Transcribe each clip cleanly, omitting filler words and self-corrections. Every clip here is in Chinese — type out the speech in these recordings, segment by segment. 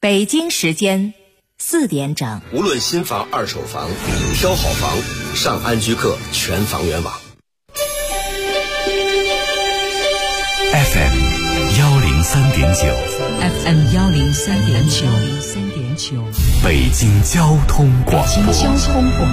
北京时间4点整。 无论新房、二手房，挑好房，上安居客全房源网。 FM 103.9 FM 103.9 北京交通广播。 北京交通广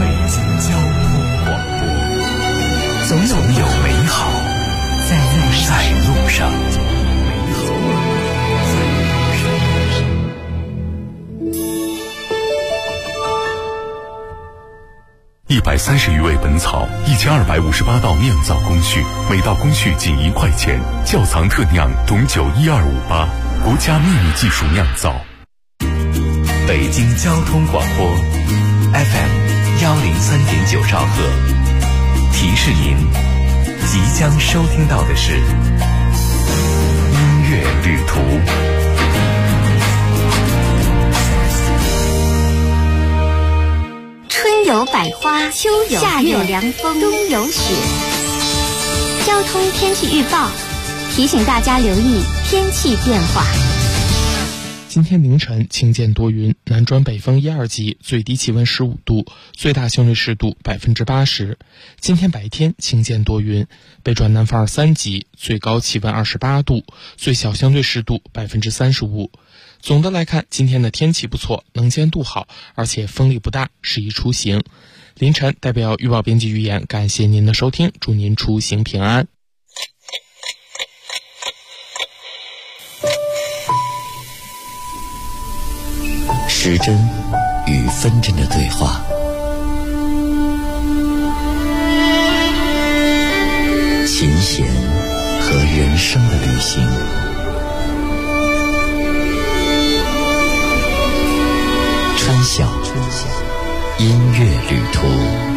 播，总有美好在路上。130余味本草，1258道酿造工序，每道工序仅1块钱。窖藏特酿董酒12588，国家秘密技术酿造。北京交通广播 FM 103.9兆赫，提示您即将收听到的是音乐旅途。 春有百花，秋有夏有凉风，冬有雪。交通天气预报提醒大家留意天气变化。 今天凌晨晴间多云，南转北风1、2级，最低气温15度，最大相对湿度80%。今天白天晴间多云，北转南风2、3级，最高气温28度，最小相对湿度35%。总的来看，今天的天气不错，能见度好，而且风力不大，适宜出行。凌晨代表预报编辑预言，感谢您的收听，祝您出行平安。 时针与分针的对话，琴弦和人生的旅行，川小音乐旅途。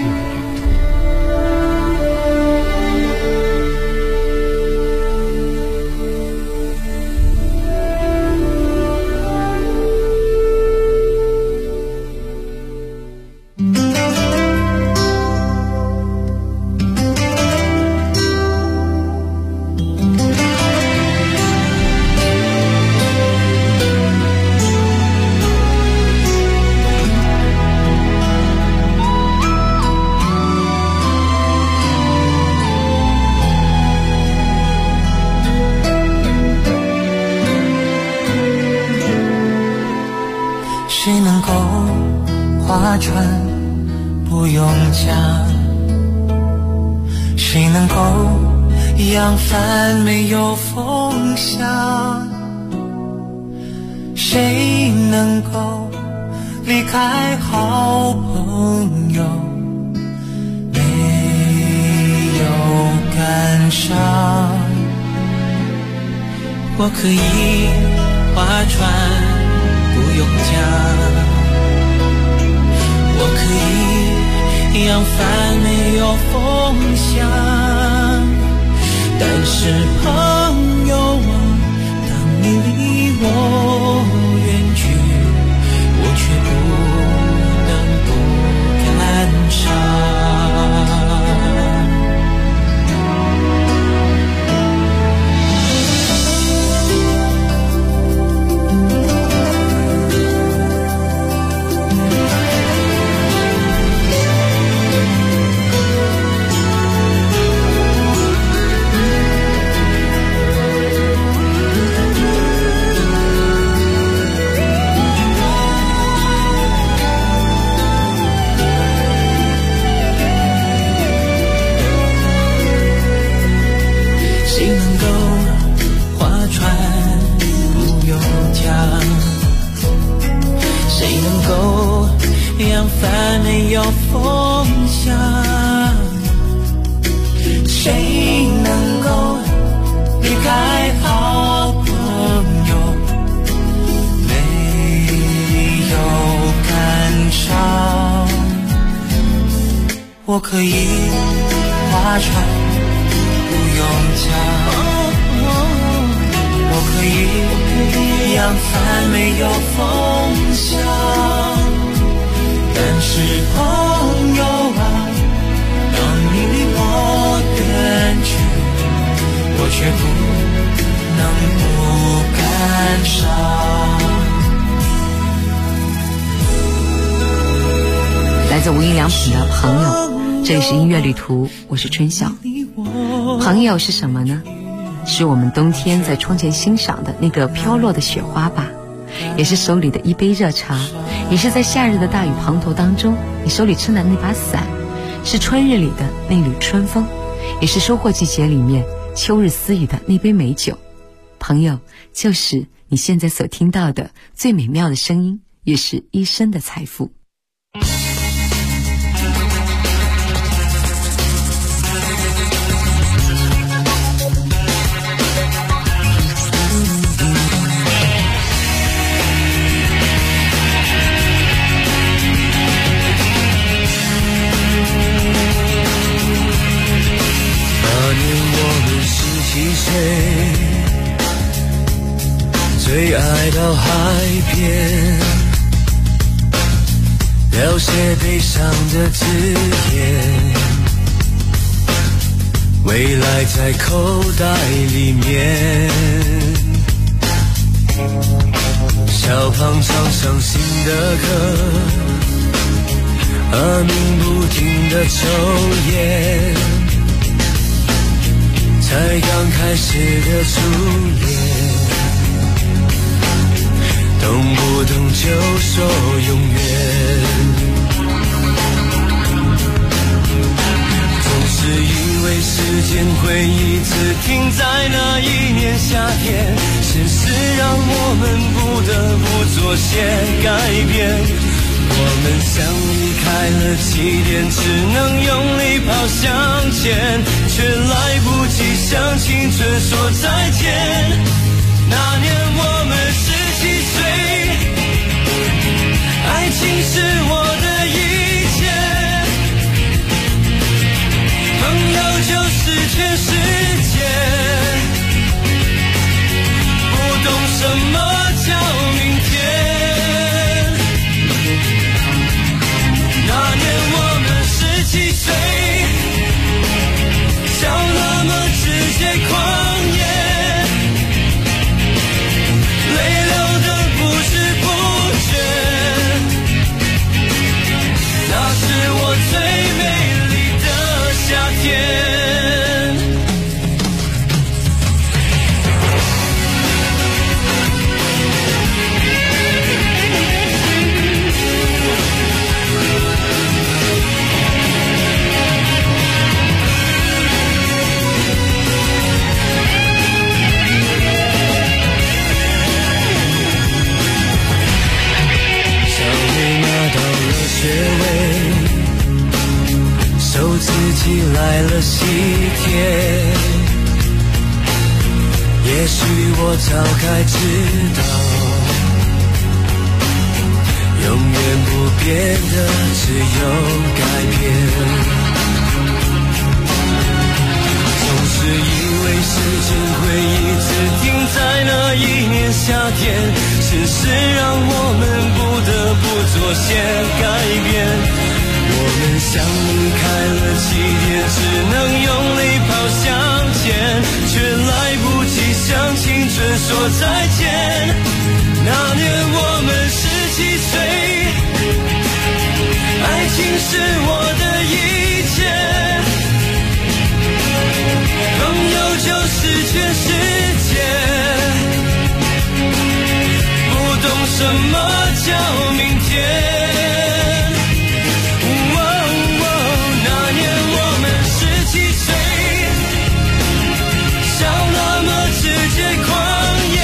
谁能够划船不用桨？谁能够扬帆没有风向？谁能够离开好朋友没有感伤？我可以划船不用桨，我可以扬帆没有风向，但是朋友啊，当你离我远去，我却不能不感伤。帆没有风向，谁能够离开好朋友没有感伤？我可以划船不用桨，我可以扬帆没有风向，但是朋友啊，当你离我远去，我却不能不感伤。 自无印良品的朋友，这里是音乐旅途，我是春晓。朋友是什么呢？是我们冬天在窗前欣赏的那个飘落的雪花吧，也是手里的一杯热茶，也是在夏日的大雨滂沱当中你手里撑的那把伞，是春日里的那缕春风，也是收获季节里面秋日私语的那杯美酒。朋友就是你现在所听到的最美妙的声音，也是一生的财富。 最爱到海边，描写悲伤的字眼，未来在口袋里面。小胖唱伤心的歌，阿明不停地抽烟，才刚开始的初恋，动不动就说永远。总是因为时间会一直停在那一年夏天，现实让我们不得不做些改变。我们像离开了起点，只能用力跑向前，却来不及向青春说再见。那年我们17岁，爱情是我的一切，朋友就是全世界，不懂什么叫明天。那年我们17岁，笑那么直接狂野，泪流的不知不觉，那是我最美丽的夏天。学位，受自己来了喜帖，也许我早该知道，永远不变的只有改变。总是以为时间会一直停在那一年夏天，现实让我们不得不做些改变。我们像离开了起点，只能用力跑向前，却来不及向青春说再见。那年我们17岁，爱情是我的一切，朋友就是全世界，不懂什么叫明天。那年我们17岁，笑那么直接狂野，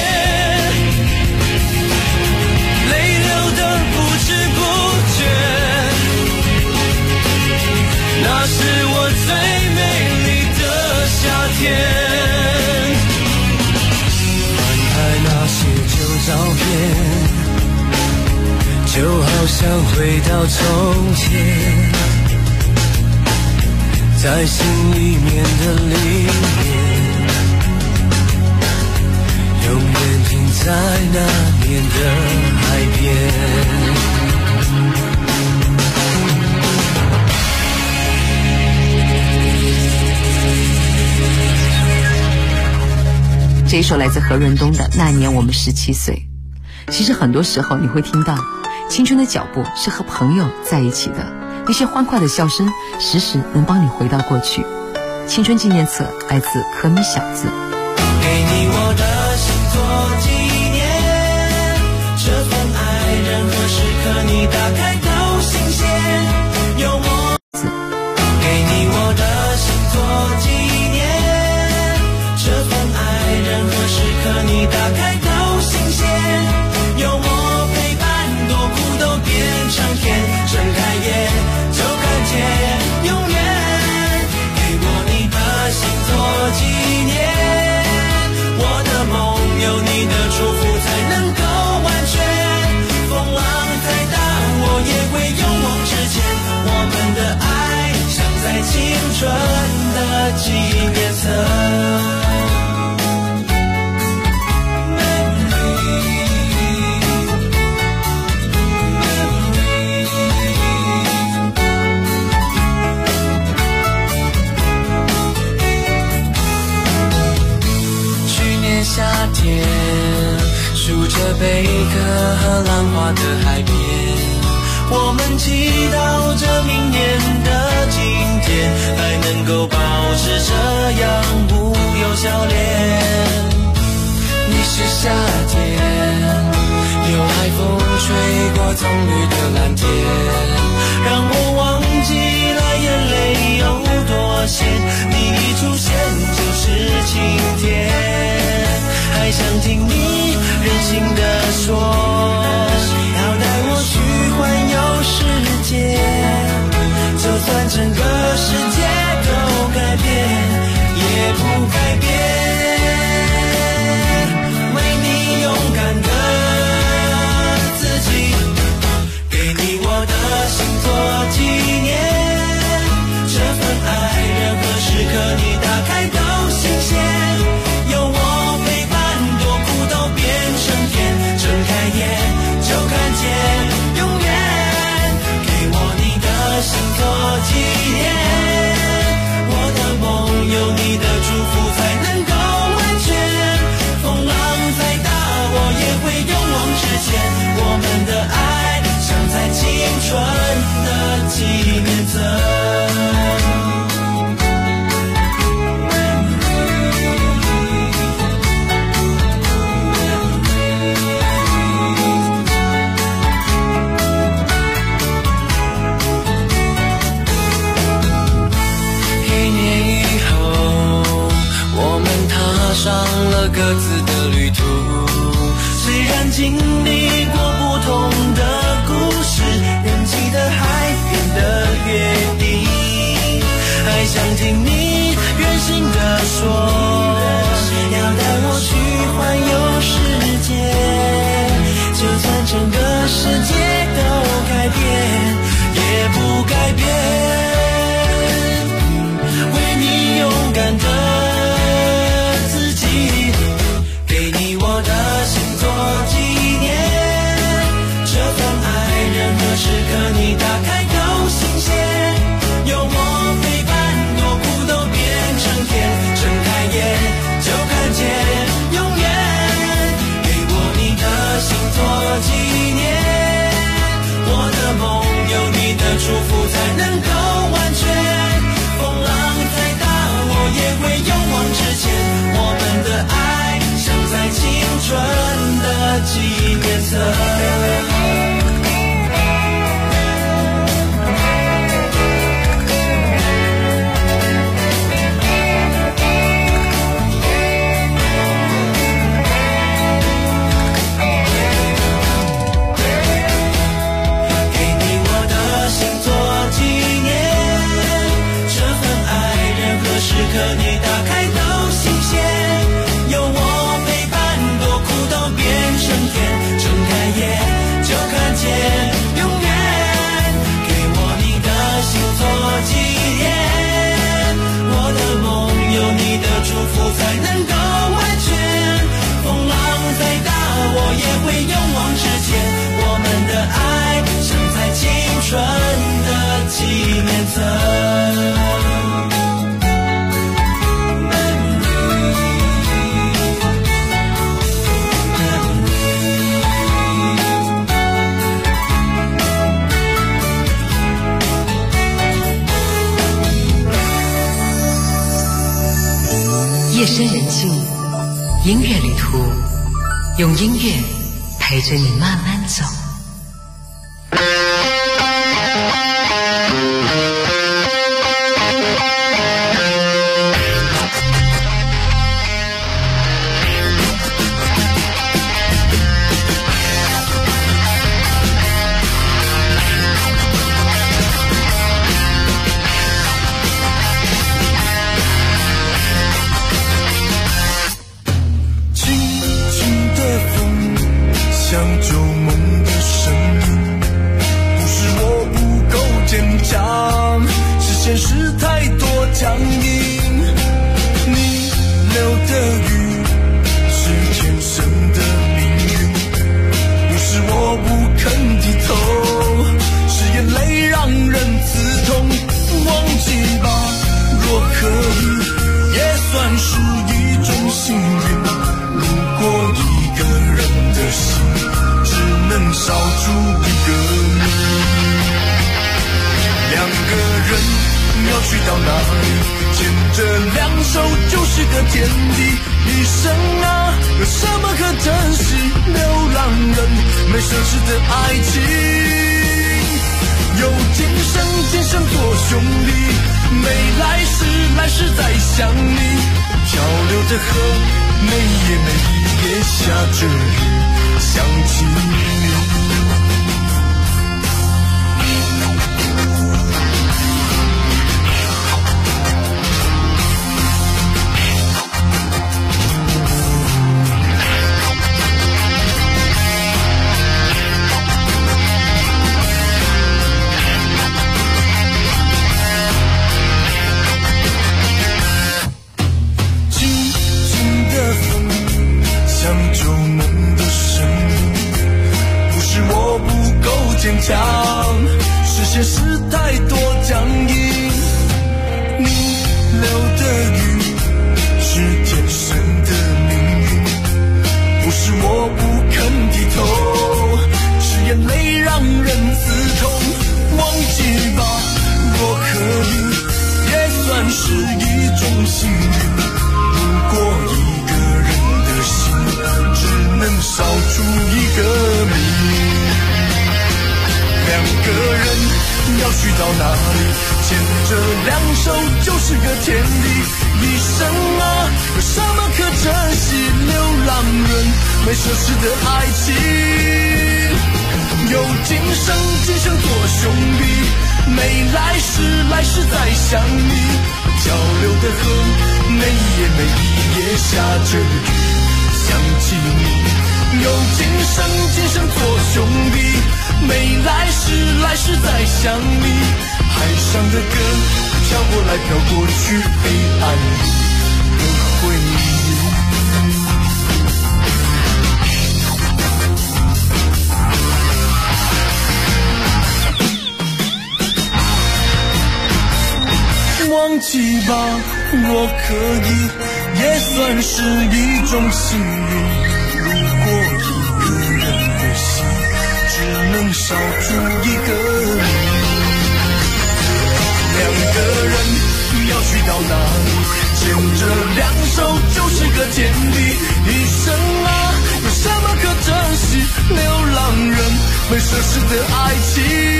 泪流的不知不觉，那是我最美丽的夏天。翻开那些旧照片，就好像回到从前，在心里面的里面，永远停在那年的海边。 这一首来自何润东的《那年我们17岁》。其实很多时候你会听到，青春的脚步是和朋友在一起的， 那些欢快的笑声时时能帮你回到过去。青春纪念册来自可米小子。 给你我的心做纪念，这份爱任何时刻你打开都新鲜，有我给你我的心做纪念，这份爱任何时刻你打开都新鲜，有我陪伴，多苦都变成甜，睁开眼就看见永远，给我你的心做纪念，我的梦有你的祝福才能够完全，风浪再大我也会勇往直前，我们的爱像在青春的纪念册。夏天数着贝壳和浪花的海边，我们祈祷着明年的今天还能够保持这样无忧笑脸。你是夏天，有海风吹过葱绿的蓝天，让我忘记了眼泪有多咸，你一出现就是晴天，还想听你任性地说，要带我去环游世界，就算整个世界都改变也不改变，为你勇敢的自己，给你我的心做纪念，这份爱任何时刻你打开都新鲜，有我睁开眼就看见永远，给我你的心做纪念，我的梦有你的祝福才能够完全，风浪再大我也会勇往直前，我们的爱像在青春的纪念册。上了各自的旅途，虽然经历过不同的故事，仍记得海边的约定，还想听你任性地说，要带我去环游世界，就算整个世界都改变也不改变，为你勇敢的给你我的心做纪念，这份爱任何时刻你打开都新鲜，有我陪伴多苦都变成甜，睁开眼就看见永远，给我你的心做纪念，我的梦有你的祝福才能够完全，风浪再大我也会勇往直前，我们的爱在青春的纪念册。时刻你打开都新鲜，有我陪伴多苦都变成甜，睁开眼就看见永远，给我你的心做纪念，我的梦有你的祝福才能够完全，风浪再大我也会勇往直前，我们的爱像在青春的纪念册。 夜深人静，音乐旅途，用音乐陪着你慢慢走。 忘记吧，若可以，也算是一种幸运。如果一个人的心只能少出一个你，两个人要去到哪里，牵着两手就是个天地。一生啊，有什么可珍惜？流浪人没奢侈的爱情，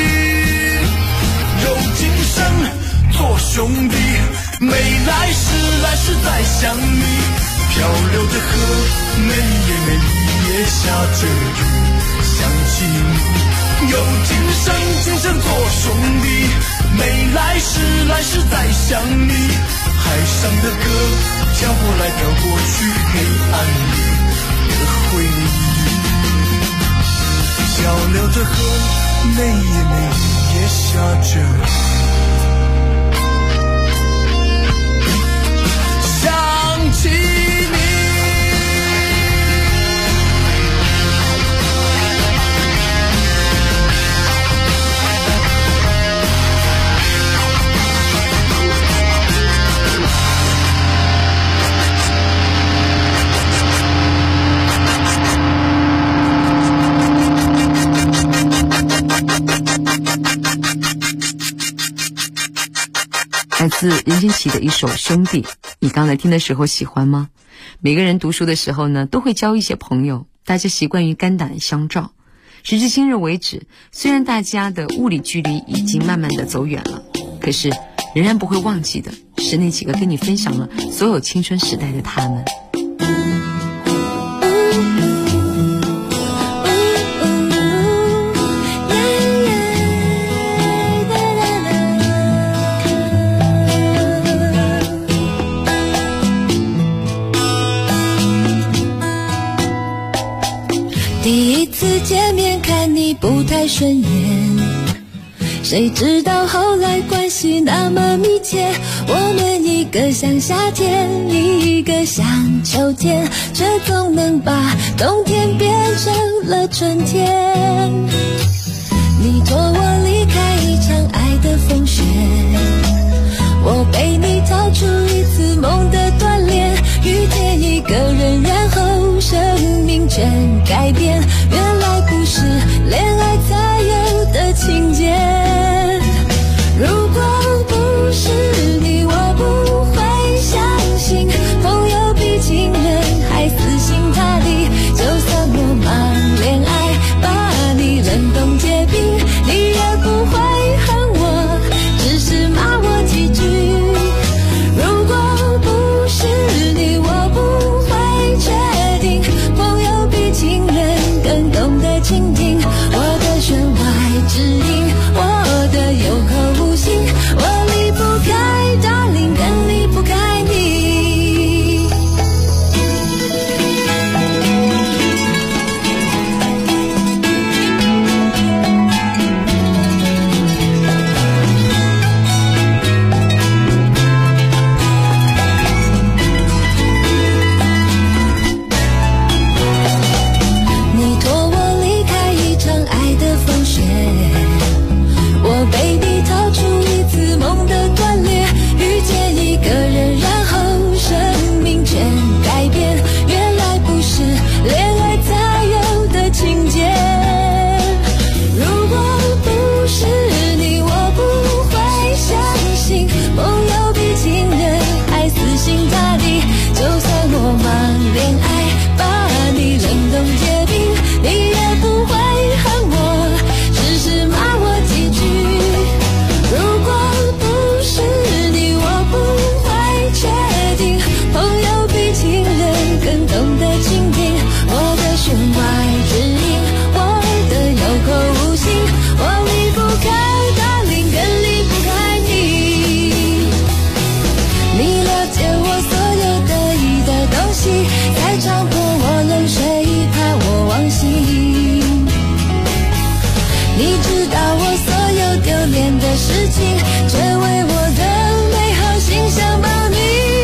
有今生做兄弟，没来世，来世再相遇。漂流的河，每夜每夜下着雨，想起你。有今生，今生做兄弟，没来世，来世再相遇。海上的歌，飘过来飘过去，黑暗里的回忆。漂流的河，每夜每夜下着雨。想起你， 来自任贤齐的一首《兄弟》， 你刚才听的时候喜欢吗？每个人读书的时候呢，都会交一些朋友，大家习惯于肝胆相照。时至今日为止，虽然大家的物理距离已经慢慢的走远了，可是仍然不会忘记的是那几个跟你分享了所有青春时代的他们。 第一次见面看你不太顺眼，谁知道后来关系那么密切，我们一个像夏天，一个像秋天，却总能把冬天变成了春天。你托我离开一场爱的风雪，我陪你逃出一次梦的锻炼，遇见一个人，然后生命全改变，原来不是恋爱才有的情节。如果不是你，我不会相信朋友比情人还死心塌地，就算我忙恋爱把你冷冻结冰，你也不会恨我，只是骂我几句。如果不是你，我不会确定朋友比情人更懂得倾听我的弦外之音，我的有口无心，我离不开 darling， 更离不开你。你托我离开一场爱的风雪，我陪你逃出一次梦的断裂，遇见一个人，然后生命全改变，原来不是恋爱才有的情节。如果不是你，我不会相信朋友比情人还死心塌地，就算我忙恋爱把你冷冻结冰，你也不会恨我，只是骂我几句。如果不是你，我不会确定朋友比情人更懂得倾听我的弦外之音，我的有口无心，我离不开 darling， 更离不开你。你了解我所有得意的东西，才强迫我冷水怕我忘形。你知道我所有丢脸的事情，却为我的美好形象保密。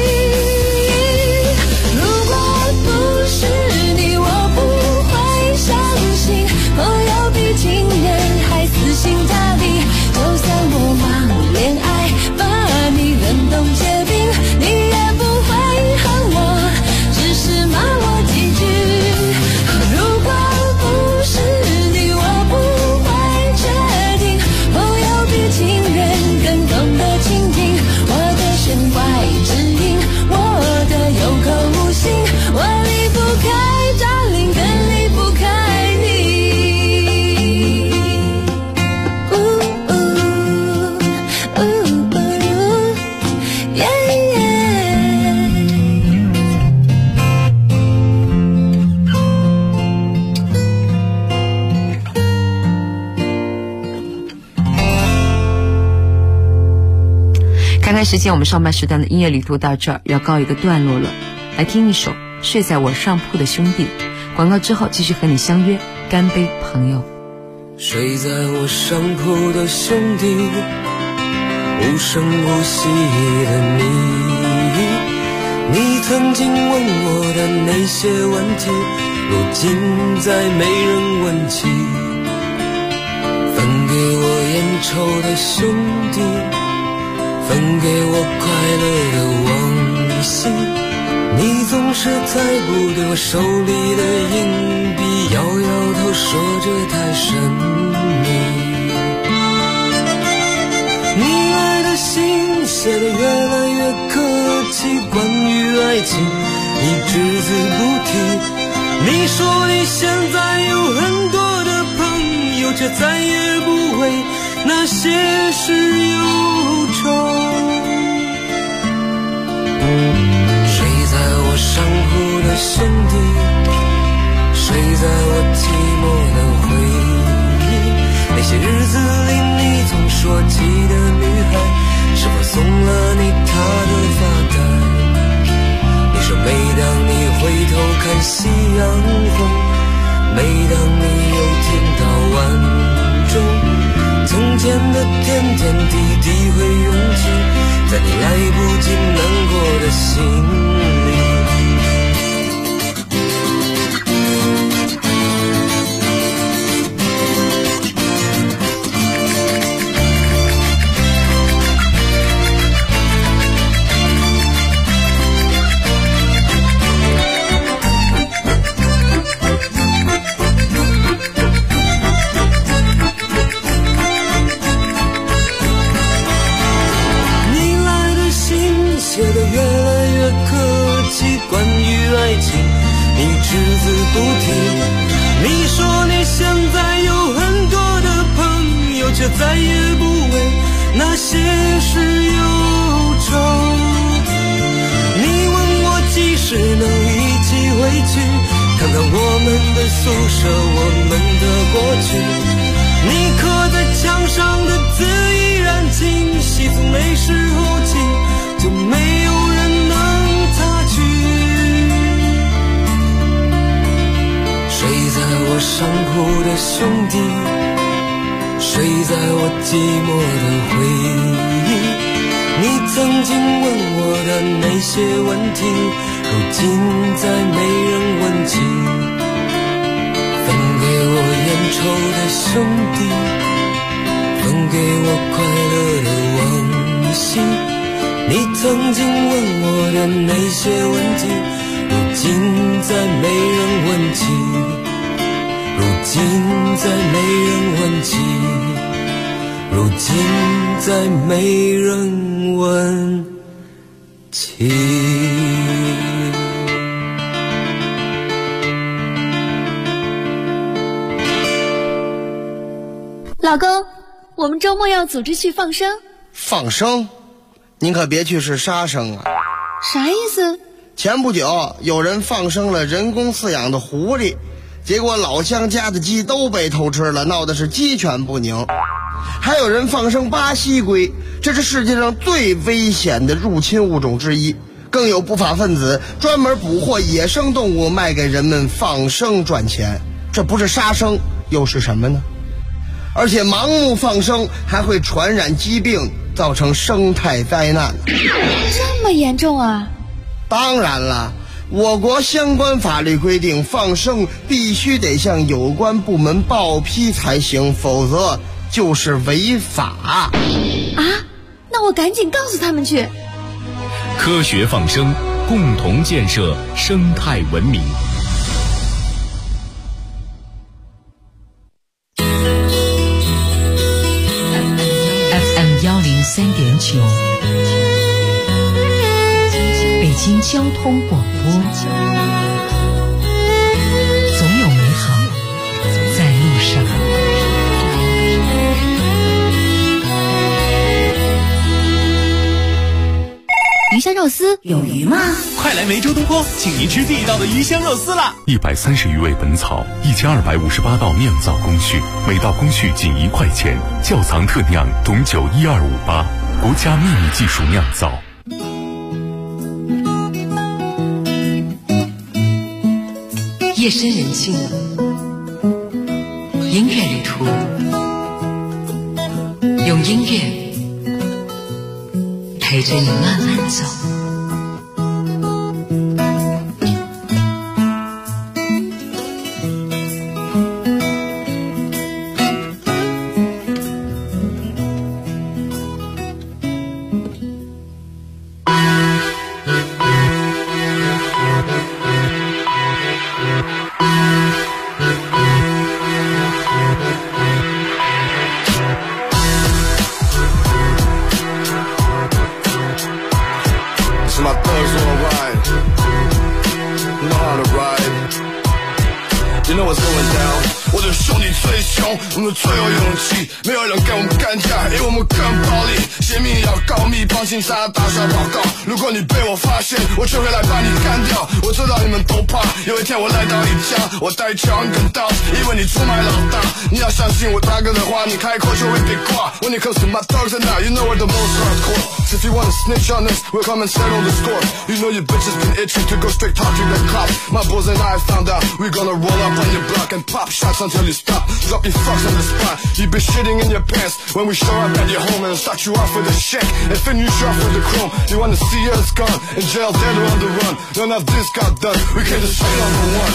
如果不是你，我不会相信朋友比情人还死心塌地，就算我忙恋爱把你冷冻结冰，你也不会恨我，只是骂我几句。如果不是你，我不会确定朋友比情人更懂得倾听我的弦外之音，我的有口无心，我离不开 darling， 更离不开你。 看看时间，我们上半时段的音乐旅途到这儿要告一个段落了。来听一首《睡在我上铺的兄弟》，广告之后继续和你相约，干杯朋友。 睡在我上铺的兄弟，无声无息的你曾经问我的那些问题，如今再没人问起。分给我烟抽的兄弟，分给我快乐的往昔，你总是猜不对我手里的硬币，摇摇头说着太神秘。你爱的信写得越来越客气，管爱情，你只字不提。你说你现在有很多的朋友，却再也不为那些事忧愁。睡在我伤哭的兄弟，睡在我寂寞的回忆。那些日子里你总说起的女孩，是否送了你她的发带？你说每当你回头看夕阳红，每当你又听到晚钟，从前的点点滴滴会涌起在你来不及难过的心里。关于爱情你只字不提，你说你现在有很多的朋友，却再也不为那些事忧愁。你问我几时能一起回去，看看我们的宿舍，我们的过去。你刻在墙上的字依然清晰，从那时候起就没有人能擦去。睡在我伤哭的兄弟，睡在我寂寞的回忆。你曾经问我的那些问题，如今再没人问起。分给我烟抽的兄弟，分给我快乐的往昔。你曾经问我的那些问题，如今再没人问起，如今再没人问起，如今再没人问起。 老公，我们周末要组织去放生。 放生？您可别去是杀生啊！ 啥意思？ 前不久有人放生了人工饲养的狐狸，结果老乡家的鸡都被偷吃了，闹得是鸡犬不宁。还有人放生巴西龟，这是世界上最危险的入侵物种之一。更有不法分子专门捕获野生动物卖给人们放生赚钱，这不是杀生又是什么呢？而且盲目放生还会传染疾病，造成生态灾难。 这么严重啊？ 当然了，我国相关法律规定，放生必须得向有关部门报批才行，否则就是违法。 啊？那我赶紧告诉他们去。 科学放生，共同建设生态文明。 FM103.9，北京交通广播，总有美好在路上。 鱼香肉丝有鱼吗？ 快来梅州东坡，请您吃地道的鱼香肉丝啦 ！130余味本草，1258道酿造工序，每道工序仅1块钱，窖藏特酿董酒12588，国家秘密技术酿造。 夜深人静了，音乐旅途，用音乐陪着你慢慢走。 ride. Know how to ride. You know what's going down. 我的兄弟最凶，我们最有勇气，没有人跟我们干架，因为我们更暴力。泄密要告密，帮警察打小报告。如果你被我发现，我就会来把你干掉。我知道你们都怕，有一天我来到你家，我带枪跟刀，因为你出卖老大。你要相信我大哥的话，你开口就会被挂。When it comes to my thugs and now, you know we're the most hardcore. If you wanna snitch on us, we'll come and settle the score. You know your bitch has been itching to go straight talk to the cops. My boys and I found out we're gonna roll up on your block and pop shots until you stop. Drop your fucks on the spot. You be shitting in your pants when we show up at your home and start you off with a shake and finish you off with the chrome. You wanna see us gone in jail, dead or on the run. None of this got done. We came to straight number one.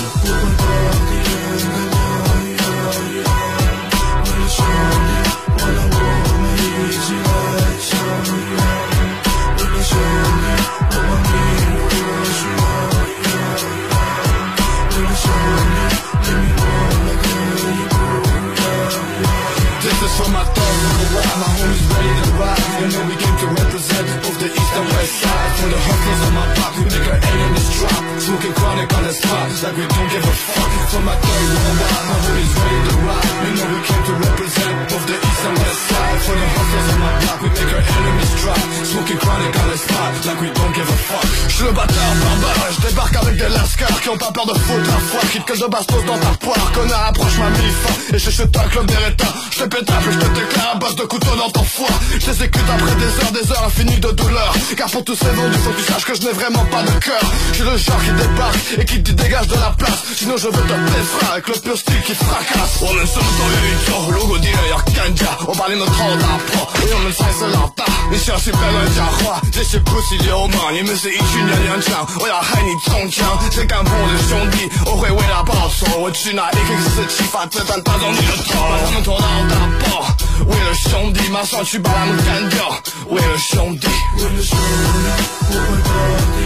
This is for my thugs on the ride, my homies ready to ride. You know we came to represent both the east and west side. For the hustlers on my block, we make our enemies drop. Smoking chronic on the spot, like we don't give a fuck. For my thugs on the ride, my homies ready to ride. You know we came to represent both the east and west side. For the hustlers on my block, we make our enemies drop. Smoking chronic on the spot, like we don't give a fuck. J'suis le bâtard barbare, j'débarque avec des lascars qui ont pas peur de foutre la foire, qui te colle de bastos dans ta poire. Connard, approche ma mi-fin, et je chute un club des rétins. J'te pète un peu, j'te déclare à base de couteau dans ton foie. J't'exécute après des heures infinies de douleur. Car pour tous ces vendus, faut que tu saches que je n'ai vraiment pas de cœur. J'suis le genre qui débarque et qui te dégage de la place. Sinon je veux te défrayer avec le pur style qui fracasse. 我们什么都愿意做，如果敌人要干架，我把你们头打破，因为我们才是老大。你小心别乱讲话，这些不是流氓，你们是一群娘娘腔。我要害你中枪，谁敢碰我的兄弟，我会为他报仇。我去拿 AK-47发子弹打中你的头，把他们头脑打爆。为了兄弟，马上去把他们干掉。为了兄弟，为了兄弟，我会到底。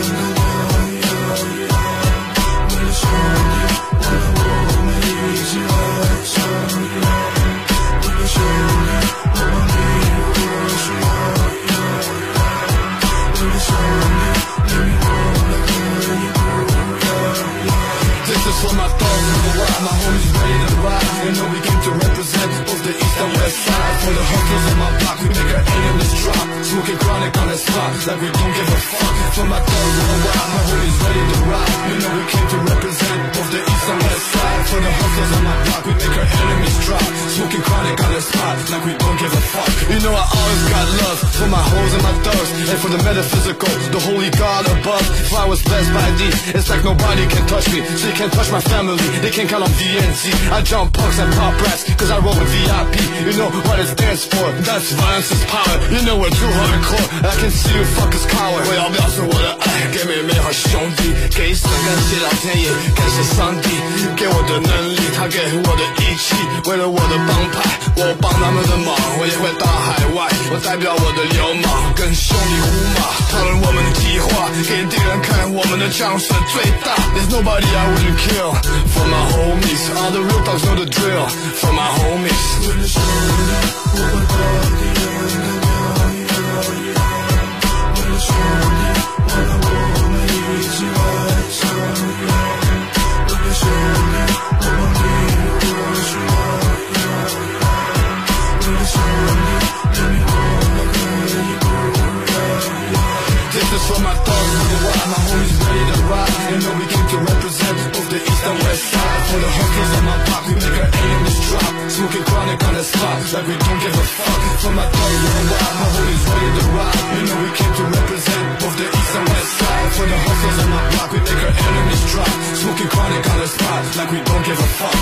为了兄弟，为了我们一起来相约。为了兄弟，我帮你过去。为了兄弟，你比我们可以不要。This is for my thugs on the ride, my homies ready to ride. You know we came to represent both the east and west side. For the hustlers on my block, we make our enemies drop. Smoking chronic on the spot, like we don't give a fuck. For my thugs on the ride, my homies ready to ride. You know we came to represent both the east and west side. For the hustlers on my block, we make our enemies drop. Smoking chronic on the spot, like we don't give a fuck. You know I always got love for my hoes and my thugs, and for the metaphysical, the holy God above. If I was blessed by D, it's like nobody can touch me. So you can't touch my family, they can't count on DNC. I jump punks and pop rats, cause I roll with VIP. You know what it stands for, that's violence is power. You know we're too hardcore, I can see you fuckers coward. 我要表示我的爱给妹妹和兄弟，给神感谢老天爷，感谢上帝给我的能力，他给我的义气。为了我的帮派，我帮他们的忙，我也会到海外，我代表我的流氓，跟兄弟呼马，讨论我们的计划，给敌人看我们的枪是最大。There's nobody I wouldn't kill for my homies. All the real dogs know the drill for my homies. 为了兄弟，我会到底。为了兄弟，为了我们一起来相约。为了兄弟，我帮你过去。为了兄弟，你比我们可以不要。This is for my thugs on the ride, my homies ready to ride. You know we came to represent both the east and west side. For the hustlers on my block, we make our enemies drop. Smoking chronic on the spot, like we don't give a fuck. For my thugs on the ride, my homies ready to ride. You know we came to represent both the east and west side. For the hustlers on my block, we make our enemies drop. Smoking chronic on the spot, like we don't give a fuck.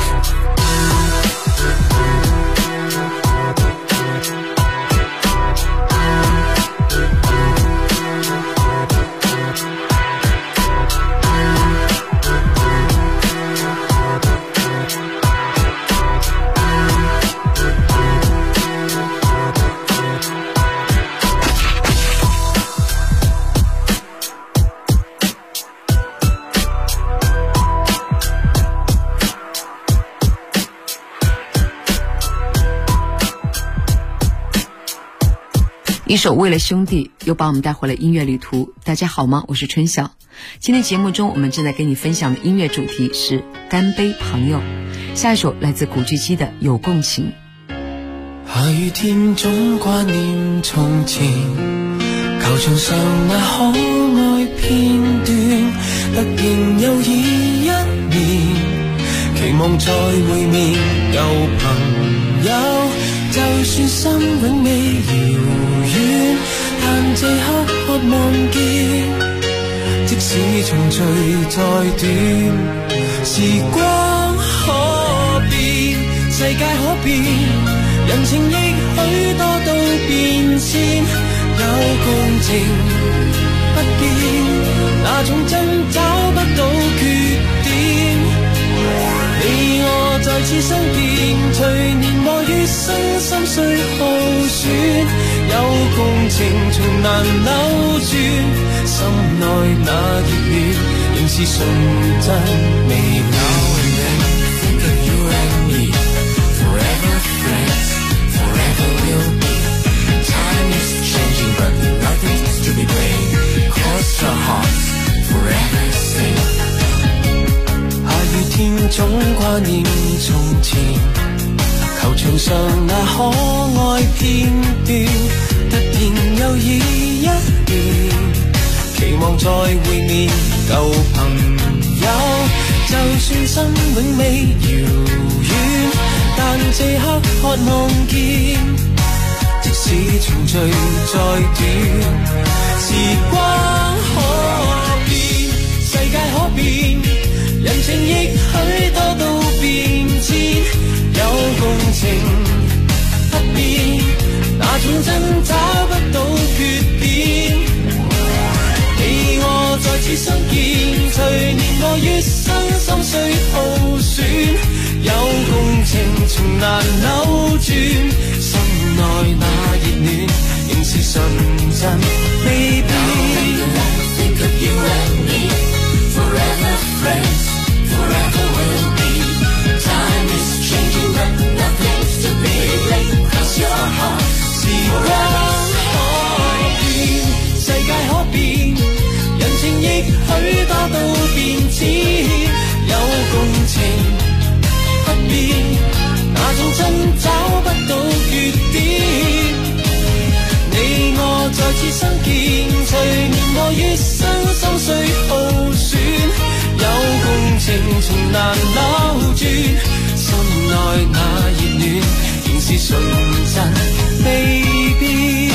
一首为了兄弟又把我们带回了音乐旅途。大家好吗？我是春晓。今天节目中我们正在跟你分享的音乐主题是干杯朋友。下一首来自古巨基的有共情。 下雨天總掛念從前，球場上那可愛片段，突然又已一年，期望再會面舊朋友，就算心永未遙遠，但這刻渴望見，即使重聚再短，時光可變，世界可變，人情亦許多都變遷，有共情不變，那種真找不到缺點。你我再次相見，隨年華月生心碎耗損，有共情從難扭轉，心內那熱戀仍是純真未扭。Think of you and me, forever friends, forever will be. Time is changing but nothing's to be blamed, cause our hearts forever sing.下雨天總掛念從前，球場上那可愛片段，突然又已一年，期望再會面舊朋友，就算心永未遙遠，但這刻渴望見，即使重聚再短，時光可變，世界可變，人情亦許多都變遷，有共情不變，那種真找不到缺點。你我再次相見，隨年華月生心碎耗損，有共情從難扭轉，心內那熱戀仍是純真未變。Think of you and me, forever friends.Forever will be. Time is changing but nothing's to be blamed, cause your heart 時光可變，世界可變，人情亦許多都變遷，有共情不變，那種真找不到缺點。你我再次相見，隨年華月生心碎耗損，有共情從難扭轉，心內那熱戀仍是純真未變。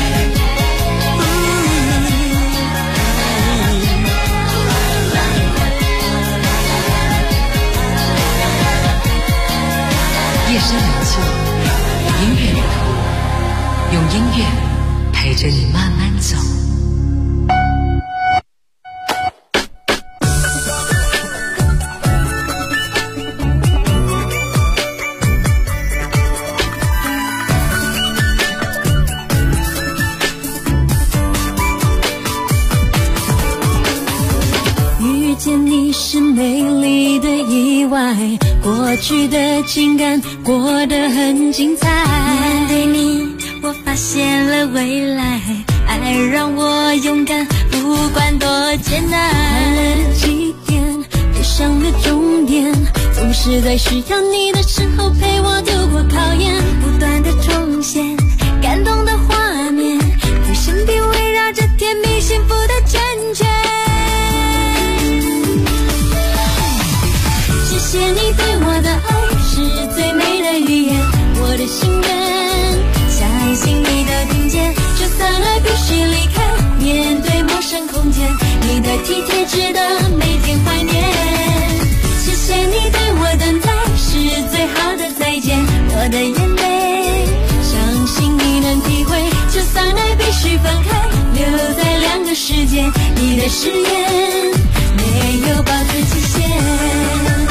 夜深人静，音樂旅途，用音樂陪着你慢慢走。 过去的情感过得很精彩，面对你我发现了未来，爱让我勇敢不管多艰难，快乐的起点，悲伤的终点，总是在需要你的时候陪我度过考验，不断的重现感动的画面，用身边围绕着甜蜜幸福的圈圈。谢谢你对我的爱是最美的语言，我的心愿相信你的听见，就算爱必须离开，面对陌生空间，你的体贴值得每天怀念。谢谢你对我等待是最好的再见，我的眼泪相信你能体会，就算爱必须分开，留在两个世界，你的誓言没有保存期限。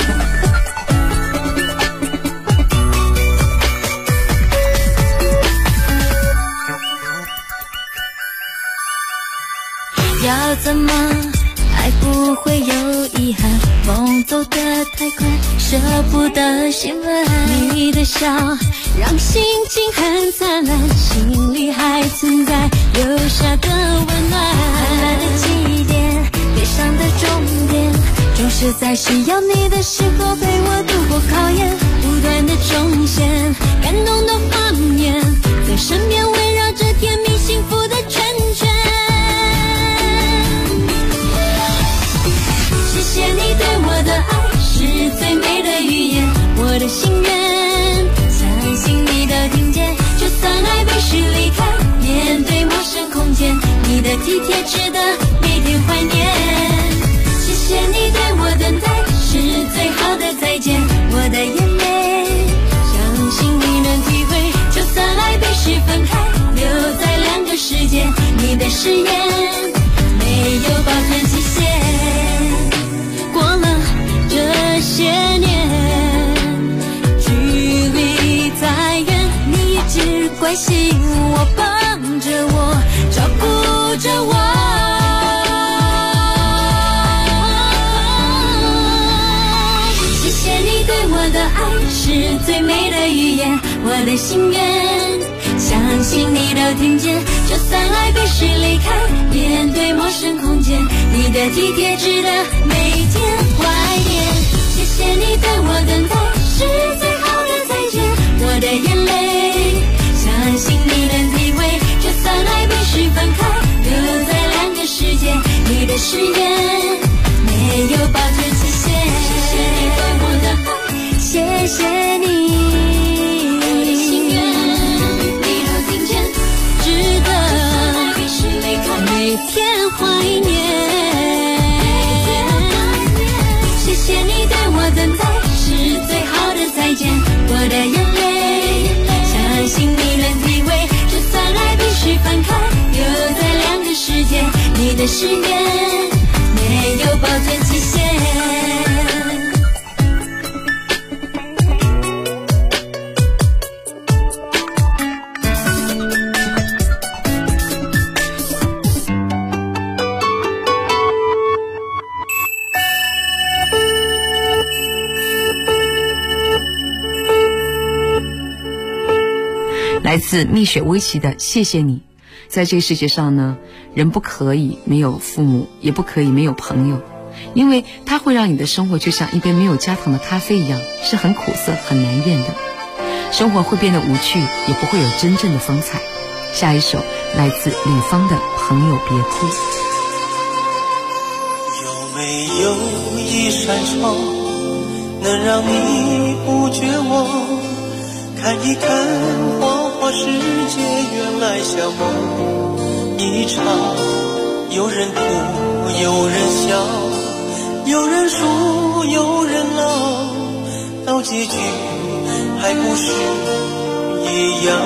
要怎么爱不不会有遗憾。梦走得太快，舍不得醒来。你的笑让心情很灿烂，心里还存在留下的温暖。快乐的起点，悲伤的终点，总是在需要你的时候陪我度过考验。不断的重现感动的画面，在身边围绕着甜蜜幸福的圈圈。谢谢你对我的爱，是最美的语言，我的心愿相信你都听见。就算爱被时离开，面对陌生空间，你的体贴值得每天怀念。谢谢你对我等待，是最好的再见，我的眼泪相信你能体会。就算爱被时分开，留在两个世界，你的誓言没有保存期限。过了这些年，距离再远，你一直关心我，帮着我，照顾着我。谢谢你对我的爱，是最美的语言，我的心愿相信你都听见。就算爱被时离开，面对陌生空间，你的体贴值得每天怀念。谢谢你对我等待，是最好的再见，我的眼泪相信你能体会。就算爱被时分开，留在两个世界，你的誓言没有保存期限。谢谢你对我的爱，谢谢你。每天怀念，谢谢你对我等待，是最好的再见，我的眼泪相信你能体会。就算爱必须分开，留在两个世界，你的誓言没有保存期限。 来自蜜雪薇琪的谢谢你。在这个世界上呢，人不可以没有父母，也不可以没有朋友，因为它会让你的生活就像一杯没有加糖的咖啡一样，是很苦涩很难咽的。生活会变得无趣，也不会有真正的风采。下一首来自吕方的朋友别哭。 有没有一扇窗能让你不绝望，看一看花花世界，原来像梦一场。有人哭，有人笑，有人输，有人老，到结局还不是一样。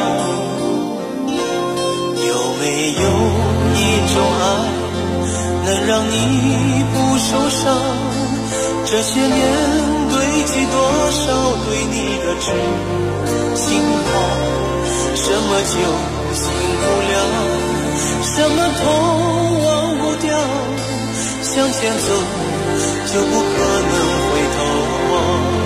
有没有一种爱能让你不受伤？这些年堆积多少对你的痴心话，什么就醒不了，什么痛忘不掉，向前走就不可能回头。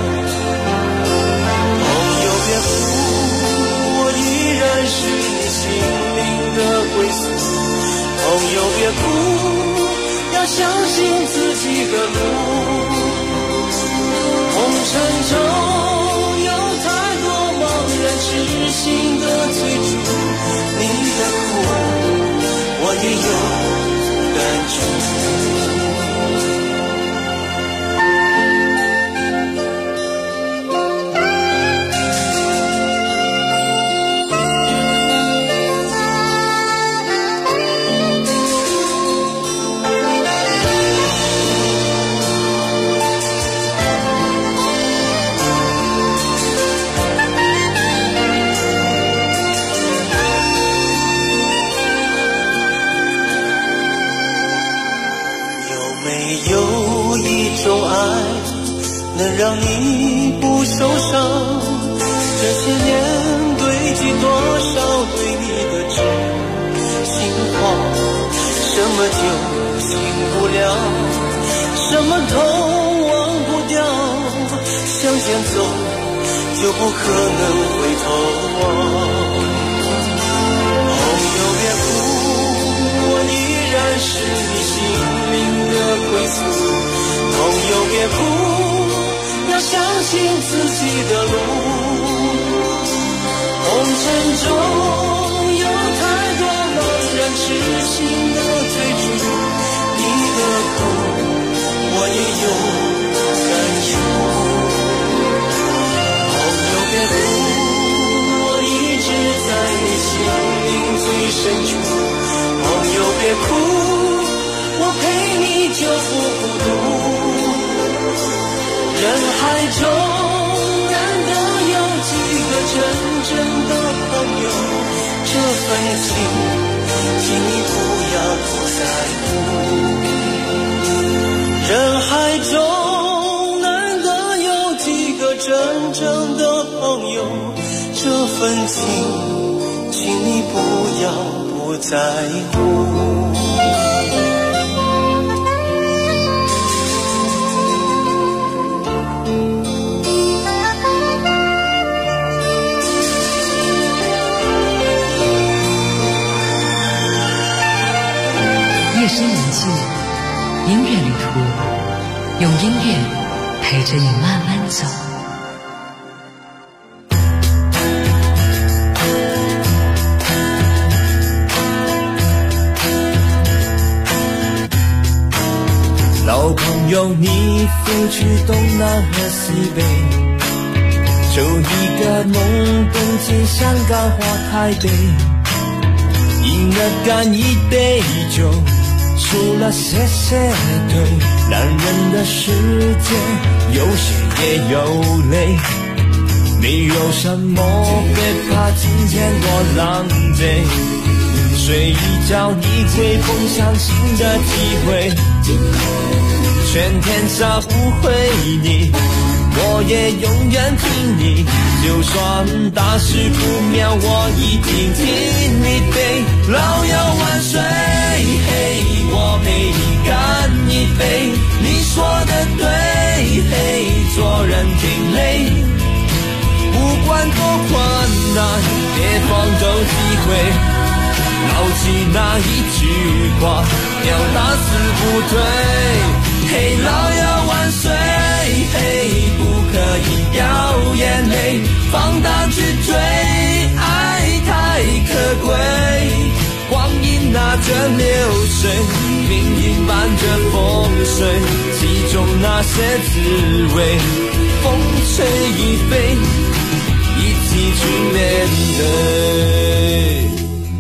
朋友别哭，我依然是你心灵的归宿。朋友别哭，要相信自己的路。红尘中有太多茫然痴心的追逐，你的苦我也有感触。能让你不受伤，这些年堆积多少对你的痴心话，什么就醒不了， 头忘不掉，向前走就不可能回头。朋友别哭，我依然是你心灵的归宿。朋友别哭，要相信自己的路。红尘中有太多盲人痴心的追逐，你的苦我也有感触。朋友别哭，我一直在你心灵最深处。朋友别哭，我陪你就不孤独。人海中难得有几个真正的朋友，这份情请你不要不在乎。人海中难得有几个真正的朋友，这份情请你不要不在乎。 夜深人静，音乐旅途，用音乐陪着你慢慢走。 老朋友，你付去东南和西北，就一个梦东京、香港或台北，赢了干一杯酒，输了谢谢对。男人的世界有血也有泪，没有什么别怕今天多浪费，睡一觉你会碰上新的机会，全天下不会你，我也永远听你，就算大事不妙我一定听你背。老友万岁，嘿，我陪你干一杯，你说的对，嘿，做人挺累，不管多困难别放走机会，牢记那一句话，要打死不退。嘿，老友万岁，嘿，不可以掉眼泪，放胆去追，爱太可贵，光阴那着流水，命运伴着风水，其中那些滋味，风吹雨飞，一起去面对。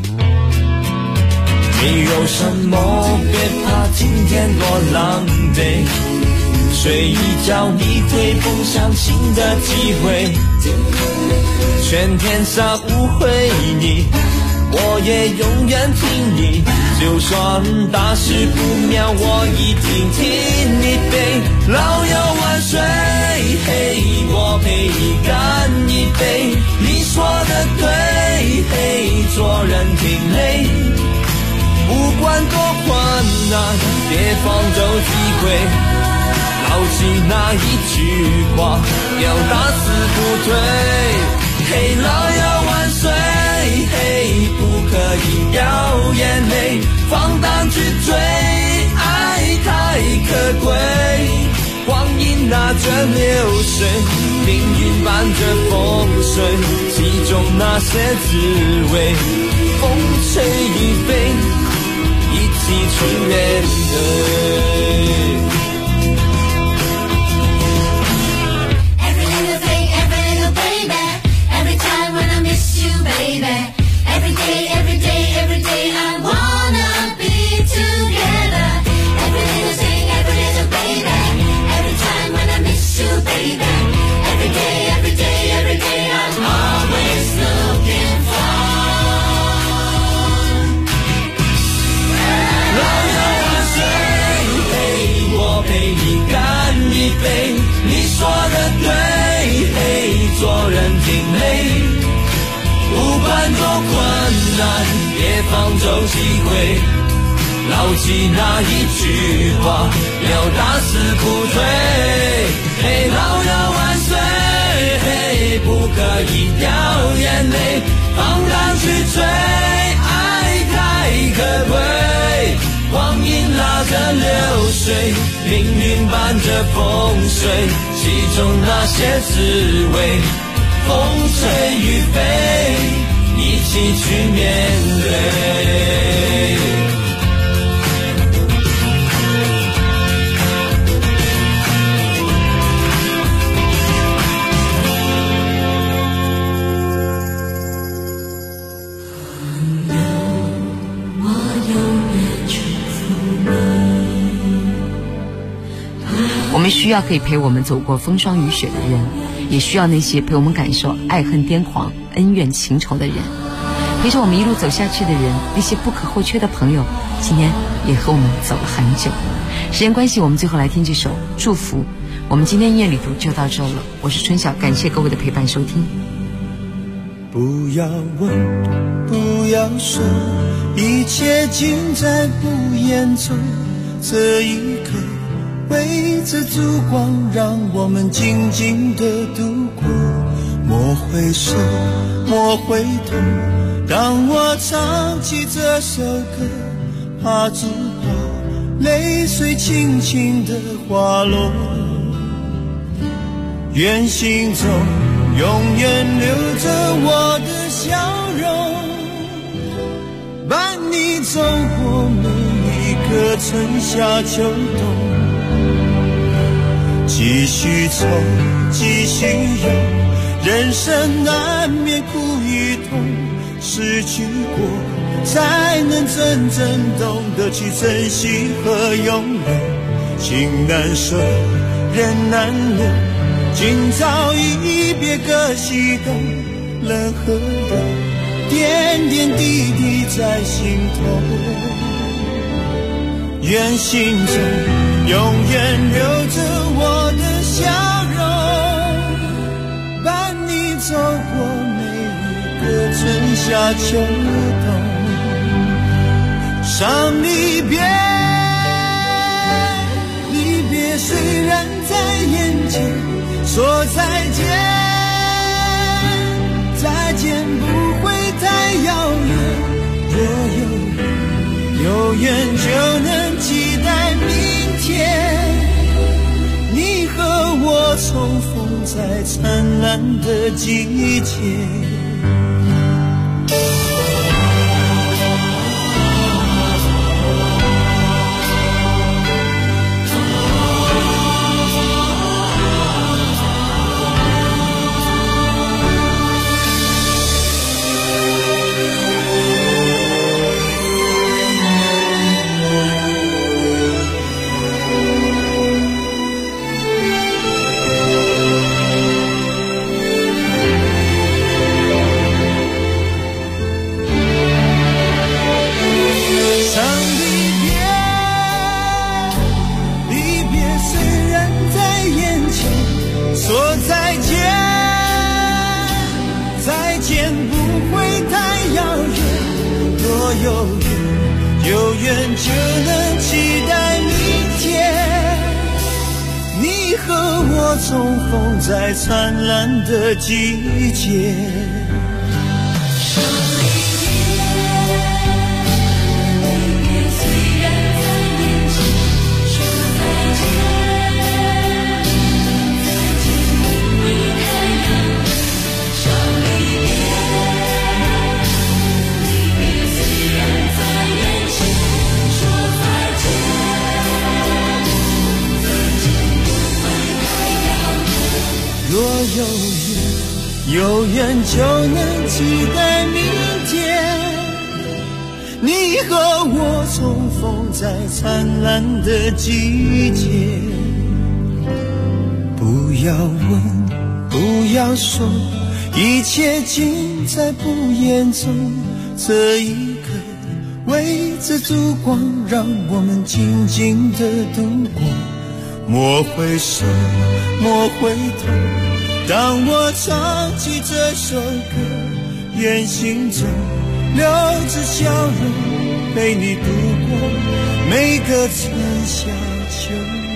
没有什么别怕今天多浪费，睡一觉你会碰上新的机会，全天下不会你，我也永远听你，就算大事不妙我一定听你背。老友万岁，嘿，我陪你干一杯，你说的对，嘿，做人挺累，不管多困难别放走机会，牢记那一句话，要打死不退。嘿，老友万岁，嘿，不可以掉眼泪，放胆去追，爱太可贵，光阴那着流水，命运伴着风水，其中那些滋味，风吹雨飞，一起去面对。你说的对，嘿，做人挺累，不管多困难别放走机会，牢记那一句话， 要打死不退。嘿，老要万岁，嘿，不可以掉眼泪，放胆去追，爱太可贵。光阴拉着流水，命运伴着风水，其中那些滋味，风吹雨飞，一起去面对。 我们需要可以陪我们走过风霜雨雪的人，也需要那些陪我们感受爱恨癫狂、恩怨情仇的人，陪着我们一路走下去的人，那些不可或缺的朋友，今天也和我们走了很久。时间关系，我们最后来听这首《祝福》。我们今天音乐旅途就到这了，我是春晓，感谢各位的陪伴收听。 不要问，不要说，一切尽在不言中。这一刻围着烛光，让我们静静地度过。莫回首，莫回头，当我唱起这首歌，怕只怕泪水轻轻地滑落。愿心中永远留着我的笑容，伴你走过每一个春夏秋冬。继续走，继续游，人生难免苦与痛，失去过才能真正懂得去珍惜和拥有。情难舍，人难留，今朝一别各西东，冷和热，点点滴滴在心头。愿心中永远留着我的笑容，伴你走过每一个春夏秋冬。伤离别，离别虽然在眼前，说再见，再见不会太遥远。若有缘就能期待明天，你和我重逢在灿烂的季节。有缘就能期待明天，你和我重逢在灿烂的季节。有缘就能期待明天，你和我重逢在灿烂的季节。不要问，不要说，一切尽在不言中。这一刻围着烛光，让我们静静地度过。莫回首，莫回头，当我唱起这首歌，愿心中留着笑容，陪你度过每个春夏秋冬。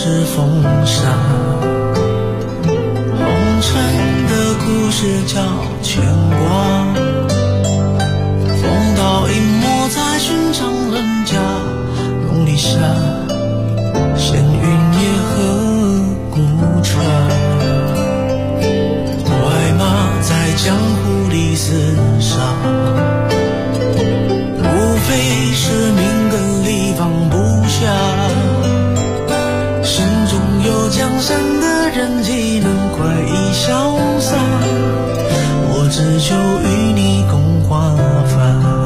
是风沙，红尘的故事叫牵挂，风刀一抹在寻常人家，梦里下闲云野鹤孤船，快马在江湖里厮杀，无非是命根里放不下，心中有江山的人岂能快意潇洒，我只求与你共华发。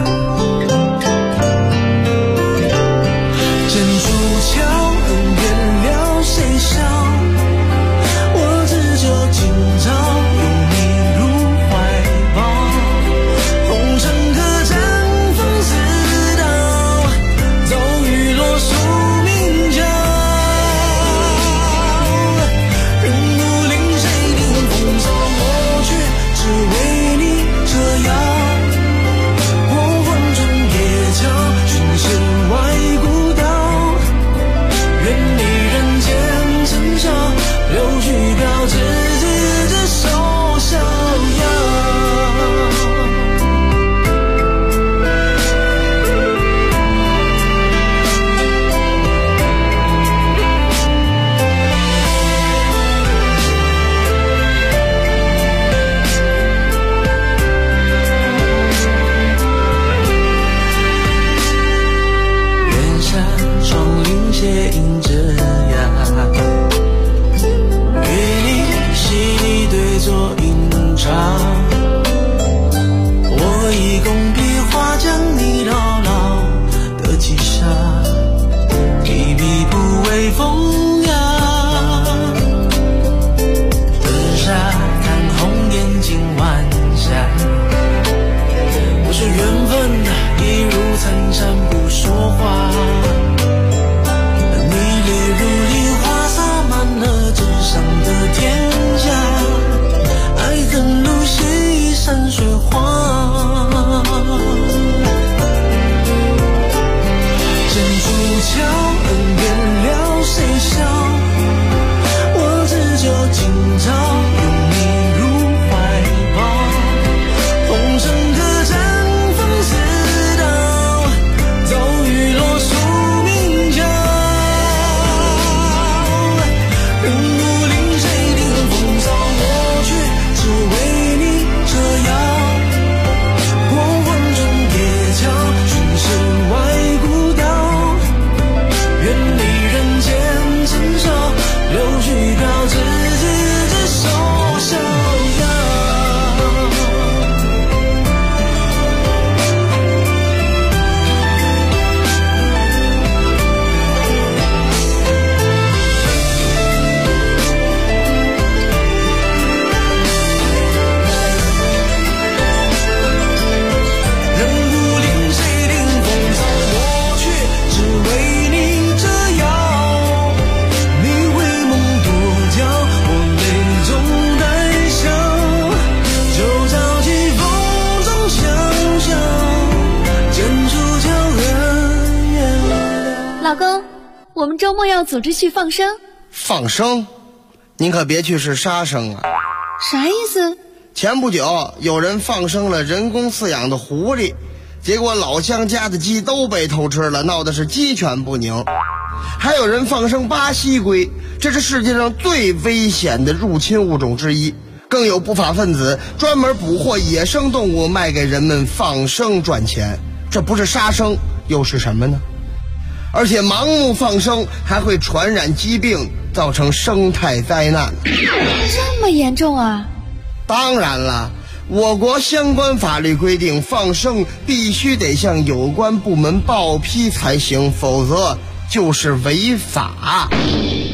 老公，我们周末要组织去放生。 放生？您可别去是杀生啊！ 啥意思？ 前不久有人放生了人工饲养的狐狸，结果老乡家的鸡都被偷吃了，闹的是鸡犬不宁。还有人放生巴西龟，这是世界上最危险的入侵物种之一。更有不法分子专门捕获野生动物卖给人们放生赚钱，这不是杀生又是什么呢？而且盲目放生还会传染疾病，造成生态灾难。 这么严重啊？ 当然了，我国相关法律规定，放生必须得向有关部门报批才行，否则就是违法。